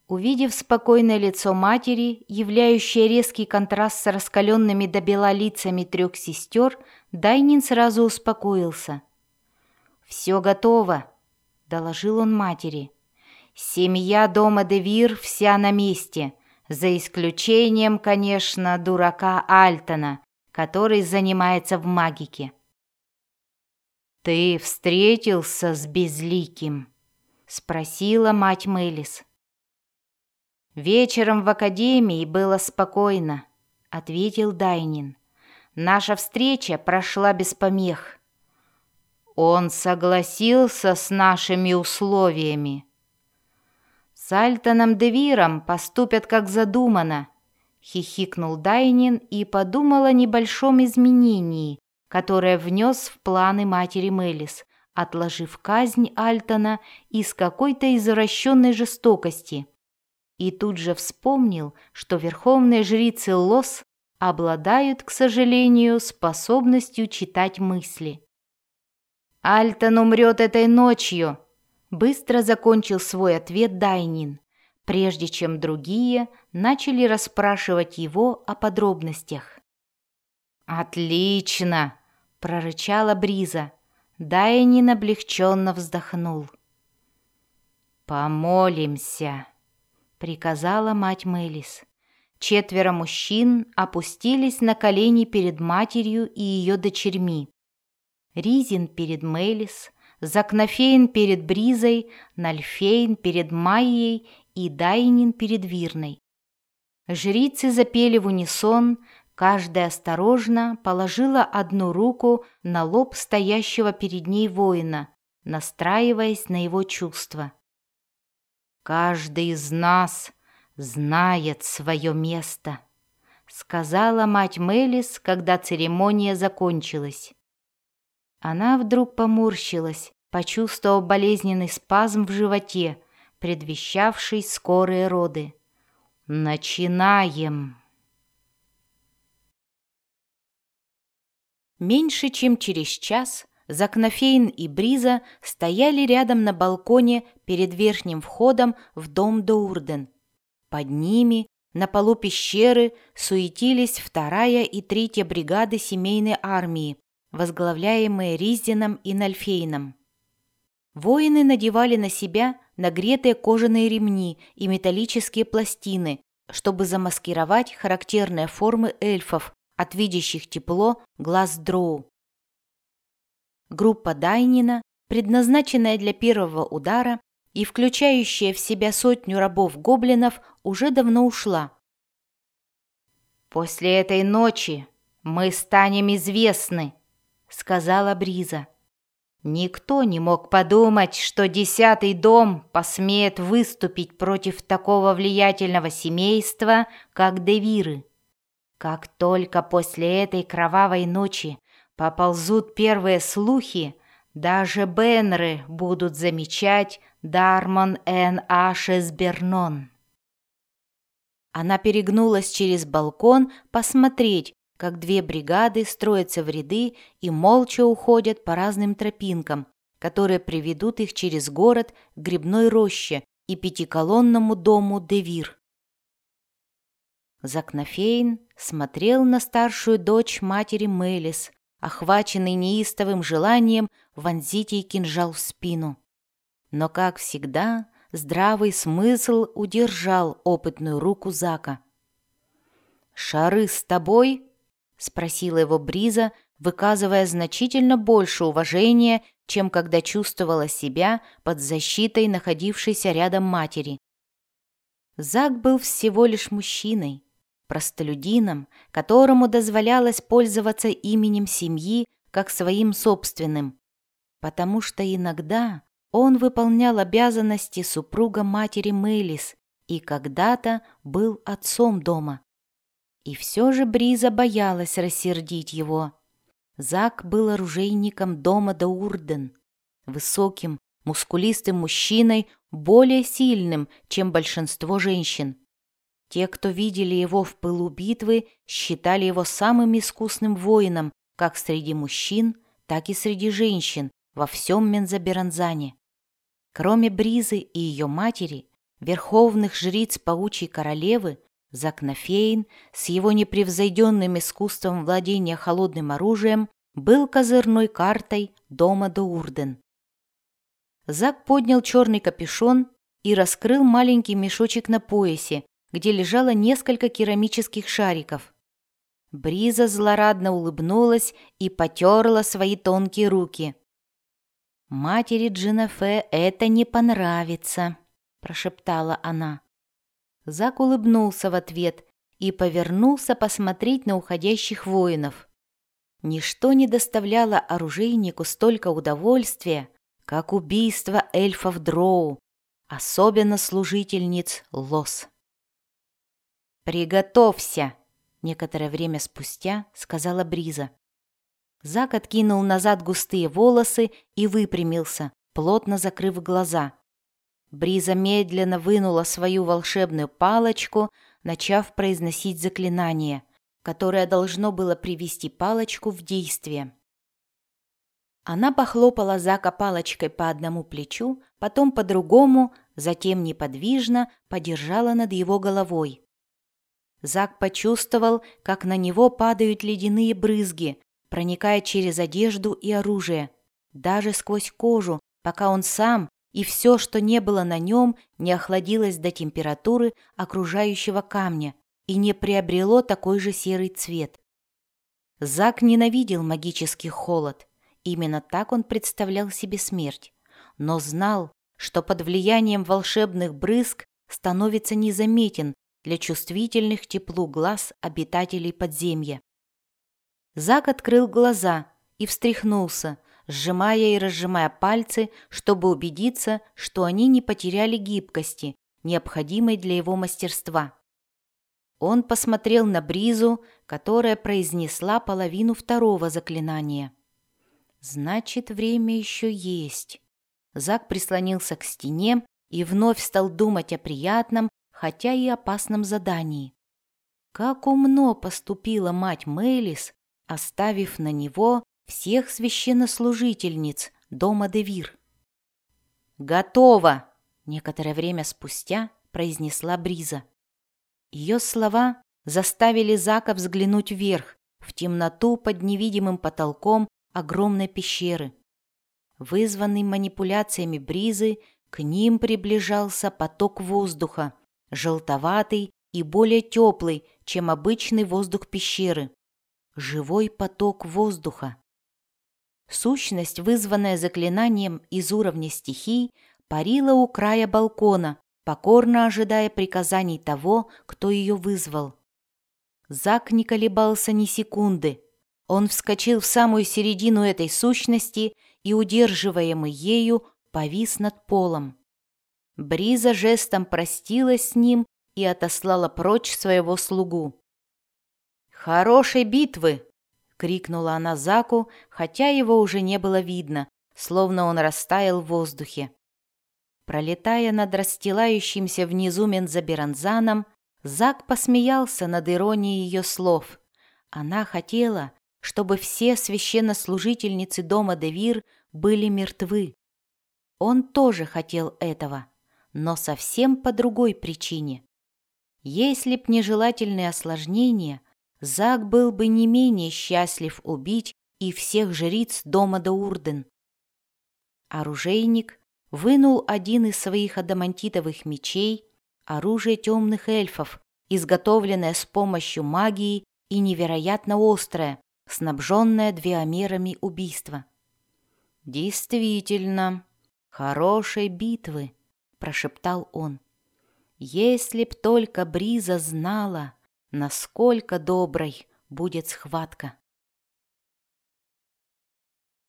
Увидев спокойное лицо матери, являющее резкий контраст с раскаленными до бела лицами 3 сестер, Дайнин сразу успокоился. «Все готово», — доложил он матери. «Семья дома де Вир вся на месте, за исключением, конечно, дурака Альтона, который занимается в магике». «Ты встретился с Безликим?» — спросила мать Мелис. «Вечером в академии было спокойно», — ответил Дайнин. «Наша встреча прошла без помех». «Он согласился с нашими условиями?» «С Альтоном де Виром поступят как задумано», — хихикнул Дайнин и подумал о небольшом изменении, которое внес в планы матери Мелис, отложив казнь Альтона из какой-то извращенной жестокости. И тут же вспомнил, что верховные жрицы Лос обладают, к сожалению, способностью читать мысли. «Альтон умрет этой ночью», — быстро закончил свой ответ Дайнин, прежде чем другие начали расспрашивать его о подробностях. «Отлично!» — прорычала Бриза. Дайнин облегченно вздохнул. «Помолимся», — приказала мать Мелис. 4 мужчин опустились на колени перед матерью и ее дочерьми. Ризин перед Мелис, Закнофейн перед Бризой, Нальфейн перед Майей и Дайнин перед Вирной. Жрицы запели в унисон, каждая осторожно положила одну руку на лоб стоящего перед ней воина, настраиваясь на его чувства. «Каждый из нас знает свое место», — сказала мать Мелис, когда церемония закончилась. Она вдруг поморщилась, почувствовав болезненный спазм в животе, предвещавший скорые роды. «Начинаем!» Меньше чем через час Закнофейн и Бриза стояли рядом на балконе перед верхним входом в дом Доурден. Под ними, на полу пещеры, суетились 2-я и 3-я бригады семейной армии, возглавляемые Ризином и Нальфейном. Воины надевали на себя нагретые кожаные ремни и металлические пластины, чтобы замаскировать характерные формы эльфов, от видящих тепло глаз дроу. Группа Дайнина, предназначенная для первого удара и включающая в себя 100 рабов-гоблинов, уже давно ушла. «После этой ночи мы станем известны», — сказала Бриза. «Никто не мог подумать, что 10-й дом посмеет выступить против такого влиятельного семейства, как де Виры. Как только после этой кровавой ночи поползут первые слухи, даже Бенры будут замечать Дармон эн Ашесбернон». Она перегнулась через балкон посмотреть, как 2 бригады строятся в ряды и молча уходят по разным тропинкам, которые приведут их через город к грибной роще и 5-колонному дому де Вир. Закнофейн смотрел на старшую дочь матери Мелис, охваченный неистовым желанием вонзить ей кинжал в спину. Но, как всегда, здравый смысл удержал опытную руку Зака. «Шары с тобой?» — спросила его Бриза, выказывая значительно больше уважения, чем когда чувствовала себя под защитой находившейся рядом матери. Зак был всего лишь мужчиной, простолюдином, которому дозволялось пользоваться именем семьи как своим собственным, потому что иногда он выполнял обязанности супруга матери Мелис и когда-то был отцом дома. И все же Бриза боялась рассердить его. Зак был оружейником дома Доурден, высоким, мускулистым мужчиной, более сильным, чем большинство женщин. Те, кто видели его в пылу битвы, считали его самым искусным воином как среди мужчин, так и среди женщин во всем Мензаберанзане. Кроме Бризы и ее матери, верховных жриц паучьей королевы, Закнофейн с его непревзойденным искусством владения холодным оружием был козырной картой дома Доурден. Зак поднял черный капюшон и раскрыл маленький мешочек на поясе, где лежало несколько керамических шариков. Бриза злорадно улыбнулась и потерла свои тонкие руки. «Матери Джинафе это не понравится», — прошептала она. Зак улыбнулся в ответ и повернулся посмотреть на уходящих воинов. Ничто не доставляло оружейнику столько удовольствия, как убийство эльфов Дроу, особенно служительниц Лос. «Приготовься!» — некоторое время спустя сказала Бриза. Зак откинул назад густые волосы и выпрямился, плотно закрыв глаза. Бриза медленно вынула свою волшебную палочку, начав произносить заклинание, которое должно было привести палочку в действие. Она похлопала Зака палочкой по одному плечу, потом по другому, затем неподвижно подержала над его головой. Зак почувствовал, как на него падают ледяные брызги, проникая через одежду и оружие, даже сквозь кожу, пока он сам и все, что не было на нем, не охладилось до температуры окружающего камня и не приобрело такой же серый цвет. Зак ненавидел магический холод. Именно так он представлял себе смерть, но знал, что под влиянием волшебных брызг становится незаметен для чувствительных к теплу глаз обитателей подземья. Зак открыл глаза и встряхнулся, сжимая и разжимая пальцы, чтобы убедиться, что они не потеряли гибкости, необходимой для его мастерства. Он посмотрел на Бризу, которая произнесла половину второго заклинания. Значит, время еще есть. Зак прислонился к стене и вновь стал думать о приятном, хотя и опасном задании. Как умно поступила мать Мелис, оставив на него всех священнослужительниц дома Девир. «Готово!» — некоторое время спустя произнесла Бриза. Ее слова заставили Зака взглянуть вверх, в темноту под невидимым потолком огромной пещеры. Вызванный манипуляциями Бризы, к ним приближался поток воздуха, желтоватый и более теплый, чем обычный воздух пещеры. Живой поток воздуха. Сущность, вызванная заклинанием из уровня стихий, парила у края балкона, покорно ожидая приказаний того, кто ее вызвал. Зак не колебался ни секунды. Он вскочил в самую середину этой сущности и, удерживаемый ею, повис над полом. Бриза жестом простилась с ним и отослала прочь своего слугу. «Хорошей битвы!» — крикнула она Заку, хотя его уже не было видно, словно он растаял в воздухе. Пролетая над расстилающимся внизу Мензаберанзаном, Зак посмеялся над иронией ее слов. Она хотела, чтобы все священнослужительницы дома Девир были мертвы. Он тоже хотел этого, но совсем по другой причине. Если б нежелательные осложнения, Зак был бы не менее счастлив убить и всех жриц дома Доурден. Оружейник вынул один из своих адамантитовых мечей, оружие темных эльфов, изготовленное с помощью магии и невероятно острое, снабженное двиомерами убийства. «Действительно, хорошей битвы», — прошептал он. «Если б только Бриза знала, насколько доброй будет схватка».